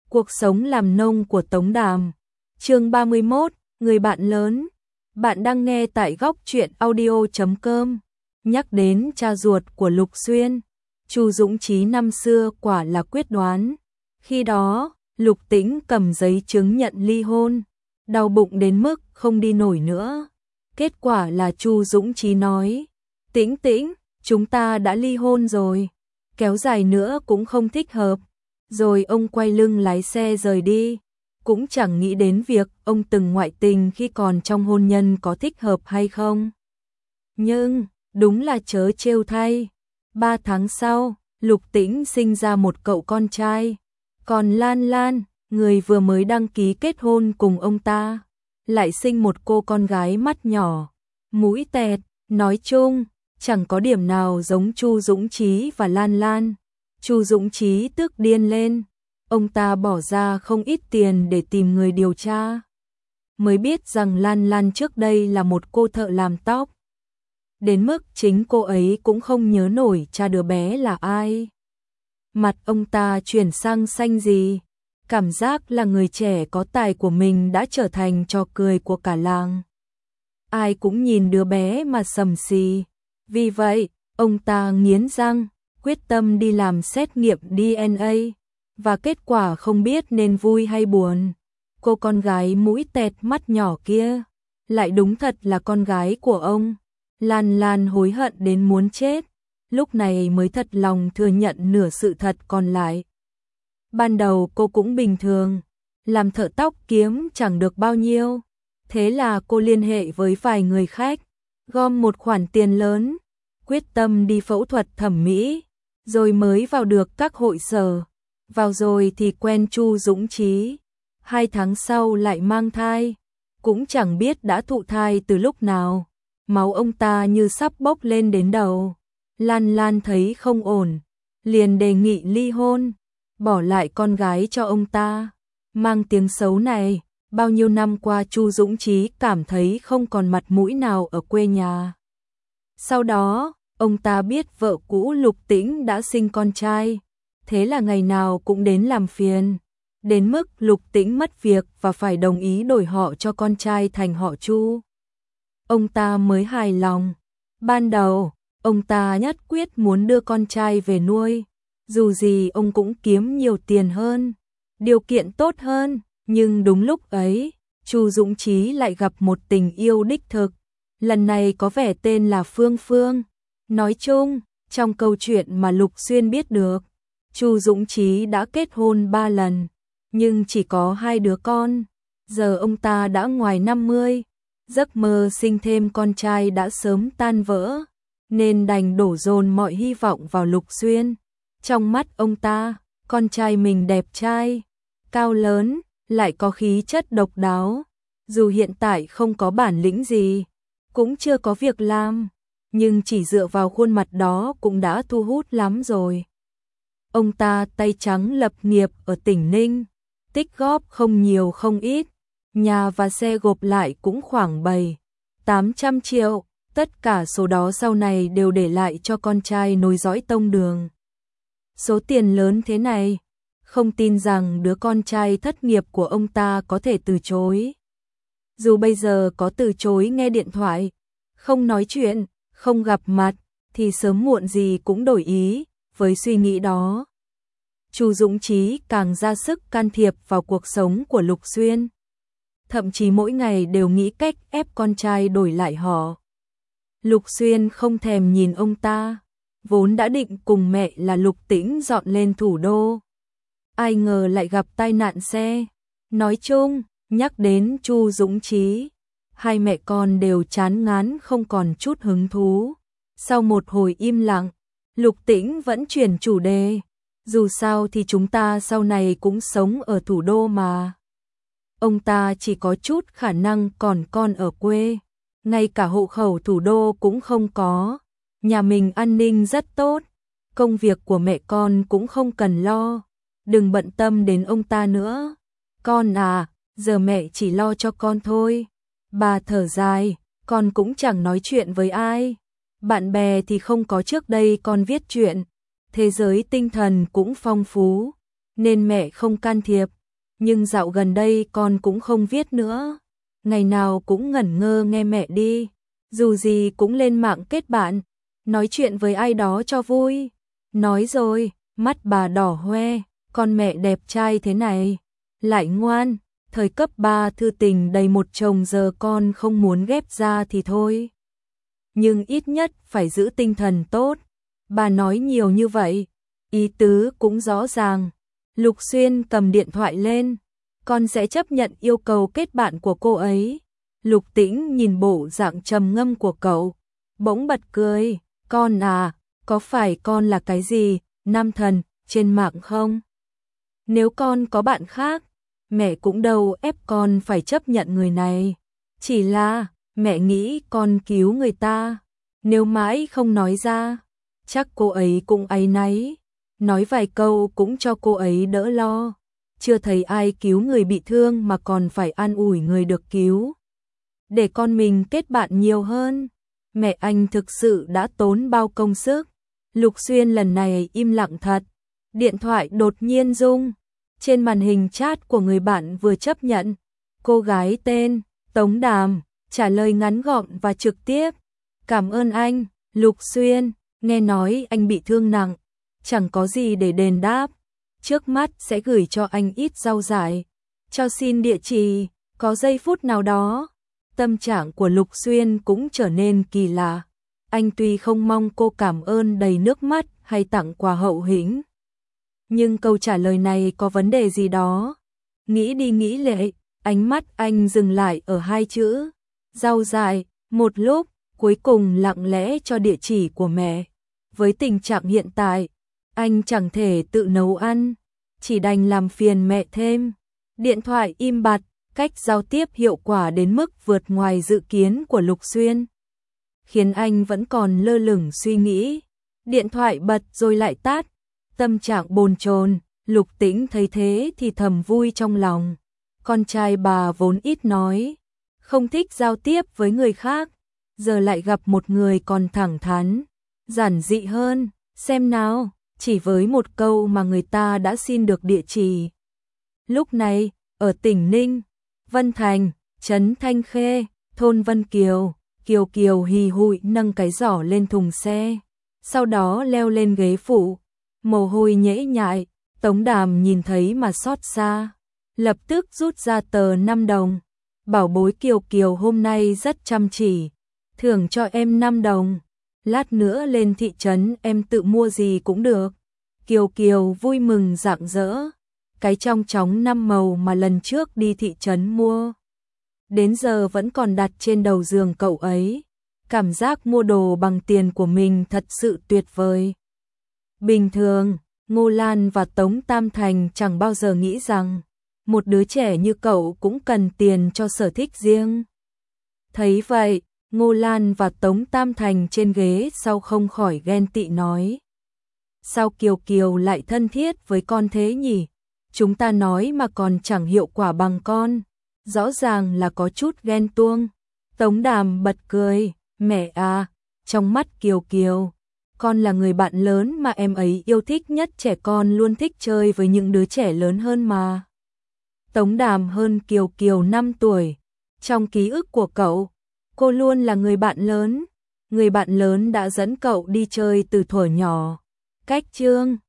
Cuộc sống làm nông của Tống Đàm. Chương 31, người bạn lớn. Bạn đang nghe tại góc truyện audio.com. Nhắc đến cha ruột của Lục Xuyên, Chu Dũng Chí năm xưa quả là quyết đoán. Khi đó, Lục Tĩnh cầm giấy chứng nhận ly hôn, đau bụng đến mức không đi nổi nữa. Kết quả là Chu Dũng Chí nói: "Tĩnh Tĩnh, chúng ta đã ly hôn rồi, kéo dài nữa cũng không thích hợp." Rồi ông quay lưng lái xe rời đi, cũng chẳng nghĩ đến việc ông từng ngoại tình khi còn trong hôn nhân có thích hợp hay không. Nhưng, đúng là trớ trêu thay, 3 tháng sau, Lục Tĩnh sinh ra một cậu con trai, còn Lan Lan, người vừa mới đăng ký kết hôn cùng ông ta, lại sinh một cô con gái mắt nhỏ, mũi tẹt, nói chung, chẳng có điểm nào giống Chu Dũng Chí và Lan Lan. Chu Dũng Chí tức điên lên, ông ta bỏ ra không ít tiền để tìm người điều tra. Mới biết rằng Lan Lan trước đây là một cô thợ làm tóc. Đến mức chính cô ấy cũng không nhớ nổi cha đứa bé là ai. Mặt ông ta chuyển sang xanh gì, cảm giác là người trẻ có tài của mình đã trở thành trò cười của cả làng. Ai cũng nhìn đứa bé mà sầm xì. Vì vậy, ông ta nghiến răng, quyết tâm đi làm xét nghiệm DNA, và kết quả không biết nên vui hay buồn. Cô con gái mũi tẹt mắt nhỏ kia, lại đúng thật là con gái của ông. Lan Lan hối hận đến muốn chết, lúc này mới thật lòng thừa nhận nửa sự thật còn lại. Ban đầu cô cũng bình thường, làm thợ tóc kiếm chẳng được bao nhiêu. Thế là cô liên hệ với vài người khách, gom một khoản tiền lớn, quyết tâm đi phẫu thuật thẩm mỹ, rồi mới vào được các hội sở. Vào rồi thì quen Chu Dũng Chí, 2 tháng sau lại mang thai, cũng chẳng biết đã thụ thai từ lúc nào, máu ông ta như sắp bốc lên đến đầu. Lan Lan thấy không ổn, liền đề nghị ly hôn, bỏ lại con gái cho ông ta. Mang tiếng xấu này, bao nhiêu năm qua Chu Dũng Chí cảm thấy không còn mặt mũi nào ở quê nhà. Sau đó, ông ta biết vợ cũ Lục Tĩnh đã sinh con trai, thế là ngày nào cũng đến làm phiền, đến mức Lục Tĩnh mất việc và phải đồng ý đổi họ cho con trai thành họ Chu. Ông ta mới hài lòng. Ban đầu, ông ta nhất quyết muốn đưa con trai về nuôi, dù gì ông cũng kiếm nhiều tiền hơn, điều kiện tốt hơn, nhưng đúng lúc ấy, Chu Dũng Chí lại gặp một tình yêu đích thực, lần này có vẻ tên là Phương Phương. Nói chung, trong câu chuyện mà Lục Xuyên biết được, Chu Dũng Chí đã kết hôn 3 lần, nhưng chỉ có 2 đứa con. Giờ ông ta đã ngoài 50, giấc mơ sinh thêm con trai đã sớm tan vỡ, nên đành đổ dồn mọi hy vọng vào Lục Xuyên. Trong mắt ông ta, con trai mình đẹp trai, cao lớn, lại có khí chất độc đáo. Dù hiện tại không có bản lĩnh gì, cũng chưa có việc làm, nhưng chỉ dựa vào khuôn mặt đó cũng đã thu hút lắm rồi. Ông ta tay trắng lập nghiệp ở tỉnh Ninh, tích góp không nhiều không ít, nhà và xe gộp lại cũng khoảng 700-800 triệu, tất cả số đó sau này đều để lại cho con trai nối dõi tông đường. Số tiền lớn thế này, không tin rằng đứa con trai thất nghiệp của ông ta có thể từ chối. Dù bây giờ có từ chối nghe điện thoại, không nói chuyện, không gặp mặt, thì sớm muộn gì cũng đổi ý. Với suy nghĩ đó, Chu Dũng Chí càng ra sức can thiệp vào cuộc sống của Lục Xuyên. Thậm chí mỗi ngày đều nghĩ cách ép con trai đổi lại họ. Lục Xuyên không thèm nhìn ông ta, vốn đã định cùng mẹ là Lục Tĩnh dọn lên thủ đô. Ai ngờ lại gặp tai nạn xe. Nói chung, nhắc đến Chu Dũng Chí, hai mẹ con đều chán ngán không còn chút hứng thú. Sau một hồi im lặng, Lục Tĩnh vẫn chuyển chủ đề. Dù sao thì chúng ta sau này cũng sống ở thủ đô mà. Ông ta chỉ có chút khả năng còn con ở quê, ngay cả hộ khẩu thủ đô cũng không có. Nhà mình an ninh rất tốt, công việc của mẹ con cũng không cần lo, đừng bận tâm đến ông ta nữa. Con à, giờ mẹ chỉ lo cho con thôi. Bà thở dài, con cũng chẳng nói chuyện với ai. Bạn bè thì không có, trước đây con viết truyện, thế giới tinh thần cũng phong phú, nên mẹ không can thiệp, nhưng dạo gần đây con cũng không viết nữa. Ngày nào cũng ngẩn ngơ nghe mẹ đi, dù gì cũng lên mạng kết bạn, nói chuyện với ai đó cho vui. Nói rồi, mắt bà đỏ hoe, con mẹ đẹp trai thế này, lại ngoan, thời cấp 3 thư tình đầy một chồng, giờ con không muốn ghép ra thì thôi. Nhưng ít nhất phải giữ tinh thần tốt. Bà nói nhiều như vậy, ý tứ cũng rõ ràng. Lục Xuyên cầm điện thoại lên, con sẽ chấp nhận yêu cầu kết bạn của cô ấy. Lục Tĩnh nhìn bộ dạng trầm ngâm của cậu, bỗng bật cười, con à, có phải con là cái gì, nam thần, trên mạng không? Nếu con có bạn khác, mẹ cũng đâu ép con phải chấp nhận người này. Chỉ là, mẹ nghĩ con cứu người ta, nếu mãi không nói ra, chắc cô ấy cũng áy náy. Nói vài câu cũng cho cô ấy đỡ lo. Chưa thấy ai cứu người bị thương mà còn phải an ủi người được cứu. Để con mình kết bạn nhiều hơn. Mẹ anh thực sự đã tốn bao công sức. Lục Xuyên lần này im lặng thật. Điện thoại đột nhiên rung. Trên màn hình chat của người bạn vừa chấp nhận. Cô gái tên Tống Đàm trả lời ngắn gọn và trực tiếp. Cảm ơn anh, Lục Xuyên, nghe nói anh bị thương nặng. Chẳng có gì để đền đáp. Trước mắt sẽ gửi cho anh ít rau dại. Cho xin địa chỉ. Có giây phút nào đó, tâm trạng của Lục Xuyên cũng trở nên kỳ lạ. Anh tuy không mong cô cảm ơn đầy nước mắt hay tặng quà hậu hĩnh, nhưng câu trả lời này có vấn đề gì đó. Nghĩ đi nghĩ lại, ánh mắt anh dừng lại ở hai chữ rau dại. Một lúc, cuối cùng lặng lẽ cho địa chỉ của mẹ. Với tình trạng hiện tại, anh chẳng thể tự nấu ăn, chỉ đành làm phiền mẹ thêm. Điện thoại im bặt, cách giao tiếp hiệu quả đến mức vượt ngoài dự kiến của Lục Xuyên, khiến anh vẫn còn lơ lửng suy nghĩ. Điện thoại bật rồi lại tắt, tâm trạng bồn chồn. Lục Tĩnh thấy thế thì thầm vui trong lòng. Con trai bà vốn ít nói, không thích giao tiếp với người khác, giờ lại gặp một người còn thẳng thắn, giản dị hơn. Xem nào, chỉ với một câu mà người ta đã xin được địa chỉ. Lúc này, ở tỉnh Ninh, Vân Thành, trấn Thanh Khê, thôn Vân Kiều, Kiều Kiều hì hụi nâng cái giỏ lên thùng xe, sau đó leo lên ghế phụ, mồ hôi nhễ nhại. Tống Đàm nhìn thấy mà xót xa, lập tức rút ra tờ 5 đồng. Bảo bối Kiều Kiều hôm nay rất chăm chỉ, thưởng cho em 5 đồng. Lát nữa lên thị trấn em tự mua gì cũng được. Kiều Kiều vui mừng rạng rỡ. Cái trong chóng 5 màu mà lần trước đi thị trấn mua, đến giờ vẫn còn đặt trên đầu giường cậu ấy. Cảm giác mua đồ bằng tiền của mình thật sự tuyệt vời. Bình thường, Ngô Lan và Tống Tam Thành chẳng bao giờ nghĩ rằng một đứa trẻ như cậu cũng cần tiền cho sở thích riêng. Thấy vậy, Ngô Lan và Tống Tam Thành trên ghế sau không khỏi ghen tị nói. Sao Kiều Kiều lại thân thiết với con thế nhỉ? Chúng ta nói mà còn chẳng hiệu quả bằng con. Rõ ràng là có chút ghen tuông. Tống Đàm bật cười. Mẹ à, trong mắt Kiều Kiều, con là người bạn lớn mà em ấy yêu thích nhất. Trẻ con luôn thích chơi với những đứa trẻ lớn hơn mà. Tống Đàm hơn Kiều Kiều 5 tuổi. Trong ký ức của cậu, cô luôn là người bạn lớn. Người bạn lớn đã dẫn cậu đi chơi từ thuở nhỏ. Cách chương